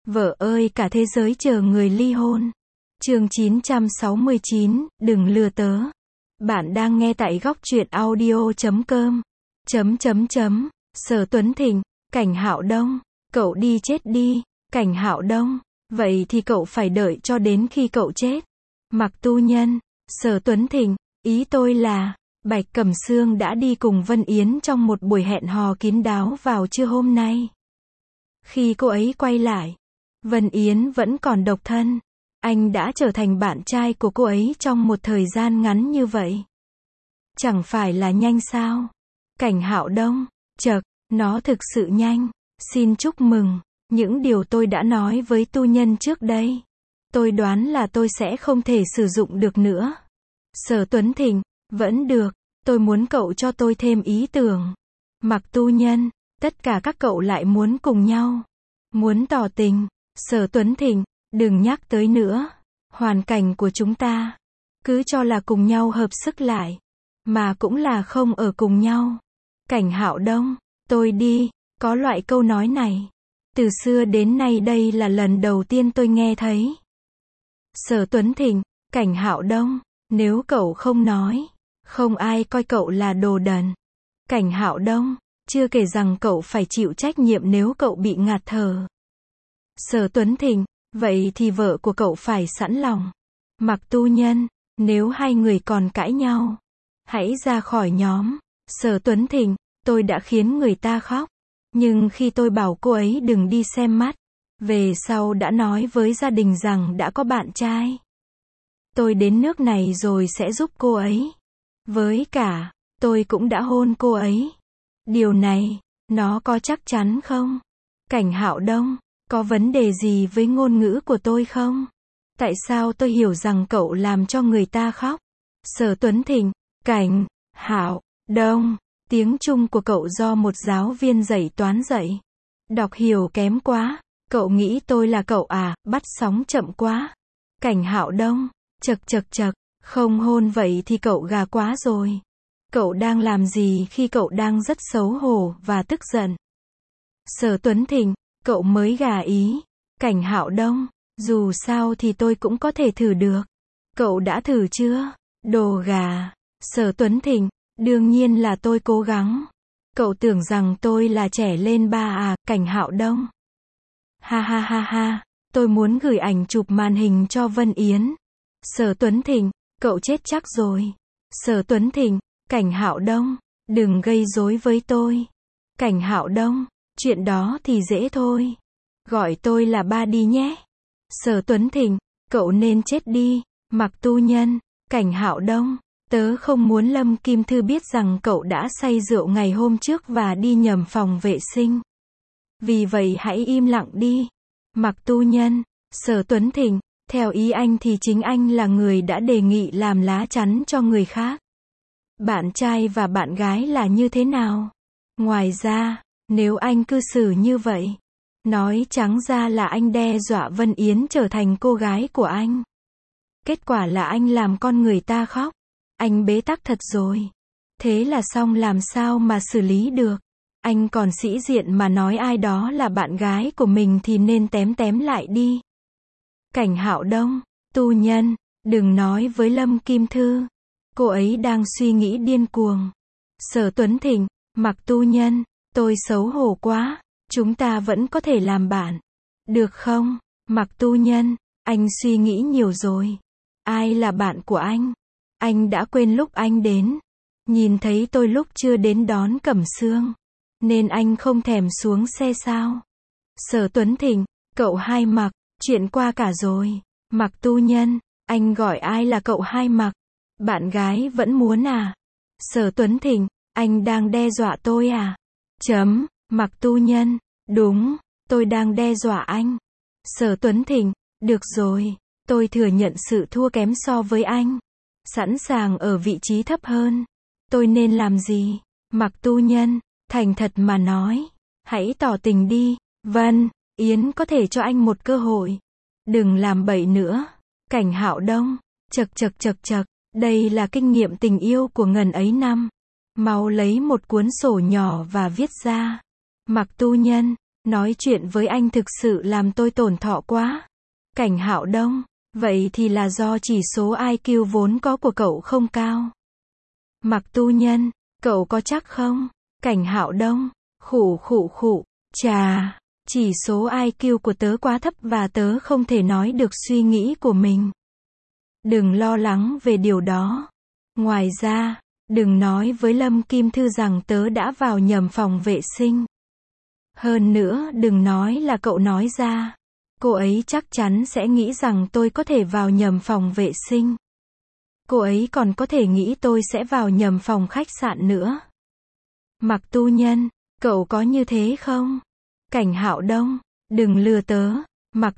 Vợ ơi, cả thế giới chờ người ly hôn. Chương 969, đừng lừa tớ. Bạn đang nghe tại góc truyện audio.com. Sở Tuấn Thịnh, Cảnh Hạo Đông, cậu đi chết đi. Cảnh Hạo Đông, vậy thì cậu phải đợi cho đến khi cậu chết. Mặc Tu Nhân, Sở Tuấn Thịnh, ý tôi là, Bạch Cẩm Sương đã đi cùng Vân Yến trong một buổi hẹn hò kín đáo vào trưa hôm nay. Khi cô ấy quay lại, Vân Yến vẫn còn độc thân. Anh đã trở thành bạn trai của cô ấy trong một thời gian ngắn như vậy. Chẳng phải là nhanh sao? Cảnh Hạo Đông, chậc, nó thực sự nhanh. Xin chúc mừng. Những điều tôi đã nói với Tu Nhân trước đây, tôi đoán là tôi sẽ không thể sử dụng được nữa. Sở Tuấn Thịnh, vẫn được, tôi muốn cậu cho tôi thêm ý tưởng. Mặc Tu Nhân, tất cả các cậu lại muốn cùng nhau. Muốn tỏ tình. Sở Tuấn Thịnh, đừng nhắc tới nữa. Hoàn cảnh của chúng ta, cứ cho là cùng nhau hợp sức lại, mà cũng là không ở cùng nhau. Cảnh Hạo Đông, tôi đi, có loại câu nói này. Từ xưa đến nay đây là lần đầu tiên tôi nghe thấy. Sở Tuấn Thịnh, Cảnh Hạo Đông, nếu cậu không nói, không ai coi cậu là đồ đần. Cảnh Hạo Đông, chưa kể rằng cậu phải chịu trách nhiệm nếu cậu bị ngạt thở. Sở Tuấn Thịnh, vậy thì vợ của cậu phải sẵn lòng. Mặc Tu Nhân, nếu hai người còn cãi nhau, hãy ra khỏi nhóm. Sở Tuấn Thịnh, tôi đã khiến người ta khóc. Nhưng khi tôi bảo cô ấy đừng đi xem mắt, về sau đã nói với gia đình rằng đã có bạn trai. Tôi đến nước này rồi sẽ giúp cô ấy. Với cả, tôi cũng đã hôn cô ấy. Điều này, nó có chắc chắn không? Cảnh Hạo Đông, có vấn đề gì với ngôn ngữ của tôi không? Tại sao tôi hiểu rằng cậu làm cho người ta khóc? Sở Tuấn Thịnh, Cảnh Hạo Đông, tiếng Trung của cậu do một giáo viên dạy toán dạy. Đọc hiểu kém quá. Cậu nghĩ tôi là cậu à? Bắt sóng chậm quá. Cảnh Hạo Đông, chậc, không hôn vậy thì cậu gà quá rồi. Cậu đang làm gì khi cậu đang rất xấu hổ và tức giận? Sở Tuấn Thịnh, cậu mới gà ý. Cảnh Hạo Đông, dù sao thì tôi cũng có thể thử được. Cậu đã thử chưa? Đồ gà. Sở Tuấn Thịnh, đương nhiên là tôi cố gắng. Cậu tưởng rằng tôi là trẻ lên ba à? Cảnh Hạo Đông, ha, tôi muốn gửi ảnh chụp màn hình cho Vân Yến. Sở Tuấn Thịnh, cậu chết chắc rồi. Sở Tuấn Thịnh, Cảnh Hạo Đông, đừng gây rối với tôi. Cảnh Hạo Đông, chuyện đó thì dễ thôi. Gọi tôi là ba đi nhé. Sở Tuấn Thịnh, cậu nên chết đi. Mặc Tu Nhân, Cảnh Hạo Đông, tớ không muốn Lâm Kim Thư biết rằng cậu đã say rượu ngày hôm trước và đi nhầm phòng vệ sinh. Vì vậy hãy im lặng đi. Mặc Tu Nhân, Sở Tuấn Thịnh, theo ý anh thì chính anh là người đã đề nghị làm lá chắn cho người khác. Bạn trai và bạn gái là như thế nào? Ngoài ra, nếu anh cư xử như vậy, nói trắng ra là anh đe dọa Vân Yến trở thành cô gái của anh. Kết quả là anh làm con người ta khóc. Anh bế tắc thật rồi. Thế là xong, làm sao mà xử lý được? Anh còn sĩ diện mà nói ai đó là bạn gái của mình thì nên tém lại đi. Cảnh Hạo Đông, Tu Nhân, đừng nói với Lâm Kim Thư. Cô ấy đang suy nghĩ điên cuồng. Sở Tuấn Thịnh, Mặc Tu Nhân, tôi xấu hổ quá. Chúng ta vẫn có thể làm bạn. Được không? Mặc Tu Nhân, anh suy nghĩ nhiều rồi. Ai là bạn của anh? Anh đã quên lúc anh đến. Nhìn thấy tôi lúc chưa đến đón Cẩm Sương, nên anh không thèm xuống xe sao? Sở Tuấn Thịnh, cậu Hai Mặc, chuyện qua cả rồi. Mặc Tu Nhân, anh gọi ai là cậu Hai Mặc? Bạn gái vẫn muốn à? Sở Tuấn Thịnh, anh đang đe dọa tôi à? Mặc Tu Nhân, đúng, tôi đang đe dọa anh. Sở Tuấn Thịnh, được rồi, tôi thừa nhận sự thua kém so với anh. Sẵn sàng ở vị trí thấp hơn. Tôi nên làm gì? Mặc Tu Nhân, thành thật mà nói, hãy tỏ tình đi. Vân Yến có thể cho anh một cơ hội. Đừng làm bậy nữa. Cảnh Hạo Đông, chậc, đây là kinh nghiệm tình yêu của ngần ấy năm. Mau lấy một cuốn sổ nhỏ và viết ra. Mặc Tu Nhân, Nói chuyện với anh thực sự làm tôi tổn thọ quá. Cảnh Hạo Đông, vậy thì là do chỉ số IQ vốn có của cậu không cao. Mặc Tu Nhân, cậu có chắc không? Cảnh Hạo Đông, khụ khụ khụ, chà, chỉ số IQ của tớ quá thấp và tớ không thể nói được suy nghĩ của mình. Đừng lo lắng về điều đó. Ngoài ra, đừng nói với Lâm Kim Thư rằng tớ đã vào nhầm phòng vệ sinh. Hơn nữa đừng nói là cậu nói ra. Cô ấy chắc chắn sẽ nghĩ rằng tôi có thể vào nhầm phòng vệ sinh. Cô ấy còn có thể nghĩ tôi sẽ vào nhầm phòng khách sạn nữa. Mặc Tu Nhân, cậu có như thế không? Cảnh Hạo Đông, đừng lừa tớ. Mặc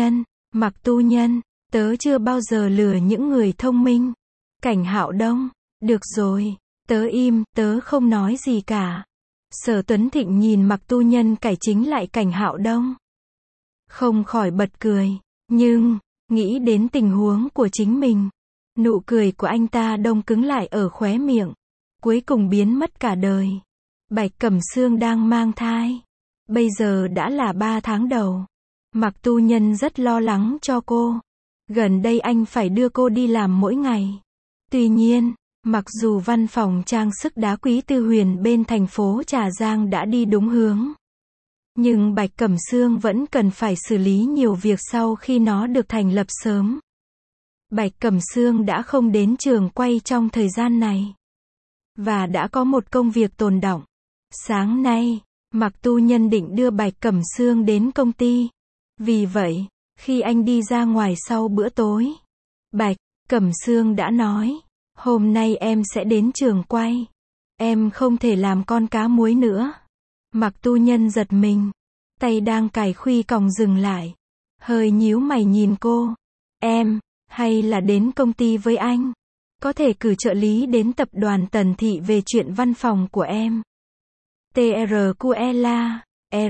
Tu Nhân, tớ chưa bao giờ lừa những người thông minh. Cảnh Hạo Đông, được rồi, tớ im, tớ không nói gì cả. Sở Tuấn Thịnh nhìn Mặc Tu Nhân cải chính lại Cảnh Hạo Đông. Không khỏi bật cười, nhưng, nghĩ đến tình huống của chính mình. Nụ cười của anh ta đông cứng lại ở khóe miệng. Cuối cùng biến mất cả đời. Bạch Cẩm Sương đang mang thai. Bây giờ đã là 3 tháng đầu. Mặc Tu Nhân rất lo lắng cho cô. Gần đây anh phải đưa cô đi làm mỗi ngày. Tuy nhiên, mặc dù văn phòng trang sức đá quý Tư Huyền bên thành phố Trà Giang đã đi đúng hướng, nhưng Bạch Cẩm Sương vẫn cần phải xử lý nhiều việc sau khi nó được thành lập sớm. Bạch Cẩm Sương đã không đến trường quay trong thời gian này. Và đã có một công việc tồn đọng. Sáng nay, Mặc Tu Nhân định đưa Bạch Cẩm Sương đến công ty. Vì vậy, khi anh đi ra ngoài sau bữa tối, Bạch Cẩm Sương đã nói, hôm nay em sẽ đến trường quay. Em không thể làm con cá muối nữa. Mặc Tu Nhân giật mình. Tay đang cài khuy còng dừng lại. Hơi nhíu mày nhìn cô. Em, hay là đến công ty với anh? Có thể cử trợ lý đến tập đoàn Tần Thị về chuyện văn phòng của em. TRQLA,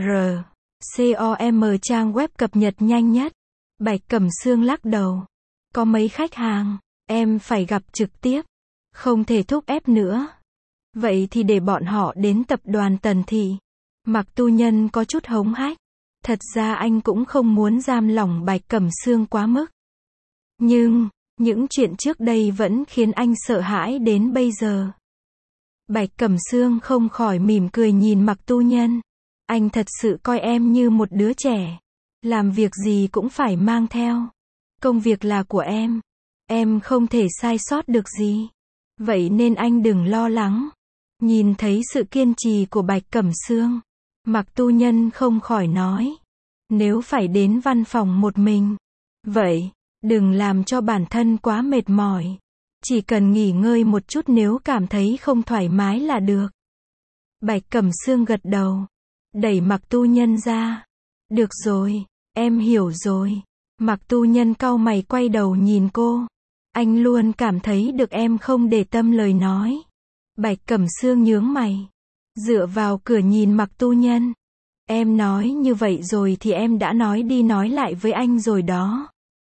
RCOM trang web cập nhật nhanh nhất. Bạch Cẩm Sương lắc đầu. Có mấy khách hàng, em phải gặp trực tiếp. Không thể thúc ép nữa. Vậy thì để bọn họ đến tập đoàn Tần Thị. Mặc Tu Nhân có chút hống hách. Thật ra anh cũng không muốn giam lỏng Bạch Cẩm Sương quá mức. Nhưng, những chuyện trước đây vẫn khiến anh sợ hãi đến bây giờ. Bạch Cẩm Sương không khỏi mỉm cười nhìn Mặc Tu Nhân. Anh thật sự coi em như một đứa trẻ. Làm việc gì cũng phải mang theo. Công việc là của em. Em không thể sai sót được gì. Vậy nên anh đừng lo lắng. Nhìn thấy sự kiên trì của Bạch Cẩm Sương, Mặc Tu Nhân không khỏi nói. Nếu phải đến văn phòng một mình, vậy, đừng làm cho bản thân quá mệt mỏi. Chỉ cần nghỉ ngơi một chút nếu cảm thấy không thoải mái là được. Bạch Cẩm Sương gật đầu. Đẩy Mặc Tu Nhân ra. Được rồi, em hiểu rồi. Mặc Tu Nhân cau mày quay đầu nhìn cô. Anh luôn cảm thấy được em không để tâm lời nói. Bạch Cẩm Sương nhướng mày. Dựa vào cửa nhìn Mặc Tu Nhân. Em nói như vậy rồi thì em đã nói đi nói lại với anh rồi đó.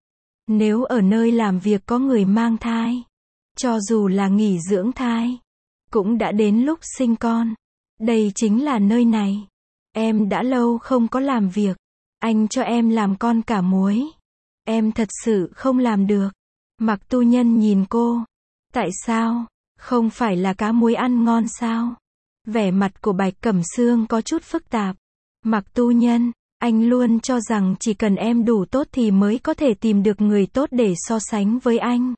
Nếu ở nơi làm việc có người mang thai, cho dù là nghỉ dưỡng thai, cũng đã đến lúc sinh con. Đây chính là nơi này. Em đã lâu không có làm việc. Anh cho em làm con cả muối. Em thật sự không làm được. Mặc Tu Nhân nhìn cô. Tại sao? Không phải là cá muối ăn ngon sao? Vẻ mặt của Bạch Cẩm Sương có chút phức tạp. Mặc Tu Nhân, anh luôn cho rằng chỉ cần em đủ tốt thì mới có thể tìm được người tốt để so sánh với anh.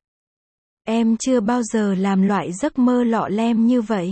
Em chưa bao giờ làm loại giấc mơ lọ lem như vậy.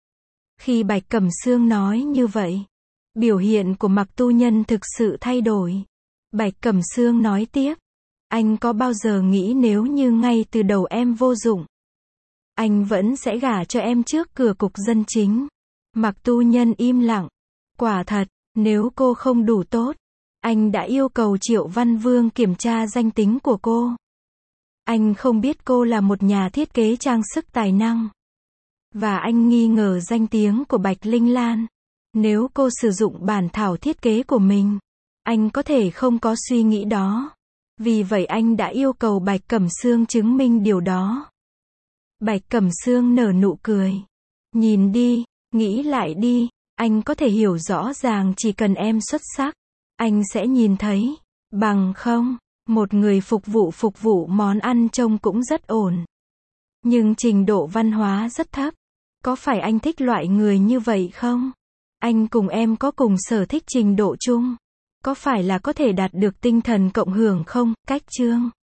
Khi Bạch Cẩm Sương nói như vậy, biểu hiện của Mặc Tu Nhân thực sự thay đổi. Bạch Cẩm Sương nói tiếp. Anh có bao giờ nghĩ nếu như ngay từ đầu em vô dụng, anh vẫn sẽ gả cho em trước cửa cục dân chính? Mặc Tu Nhân im lặng. Quả thật, nếu cô không đủ tốt, anh đã yêu cầu Triệu Văn Vương kiểm tra danh tính của cô. Anh không biết cô là một nhà thiết kế trang sức tài năng. Và anh nghi ngờ danh tiếng của Bạch Linh Lan. Nếu cô sử dụng bản thảo thiết kế của mình, anh có thể không có suy nghĩ đó. Vì vậy anh đã yêu cầu Bạch Cẩm Sương chứng minh điều đó. Bạch Cẩm Sương nở nụ cười. Nhìn đi, nghĩ lại đi, Anh có thể hiểu rõ ràng chỉ cần em xuất sắc, anh sẽ nhìn thấy. Bằng không, một người phục vụ món ăn trông cũng rất ổn. Nhưng trình độ văn hóa rất thấp. Có phải anh thích loại người như vậy không? Anh cùng em có cùng sở thích trình độ chung. Có phải là có thể đạt được tinh thần cộng hưởng không? Cách chương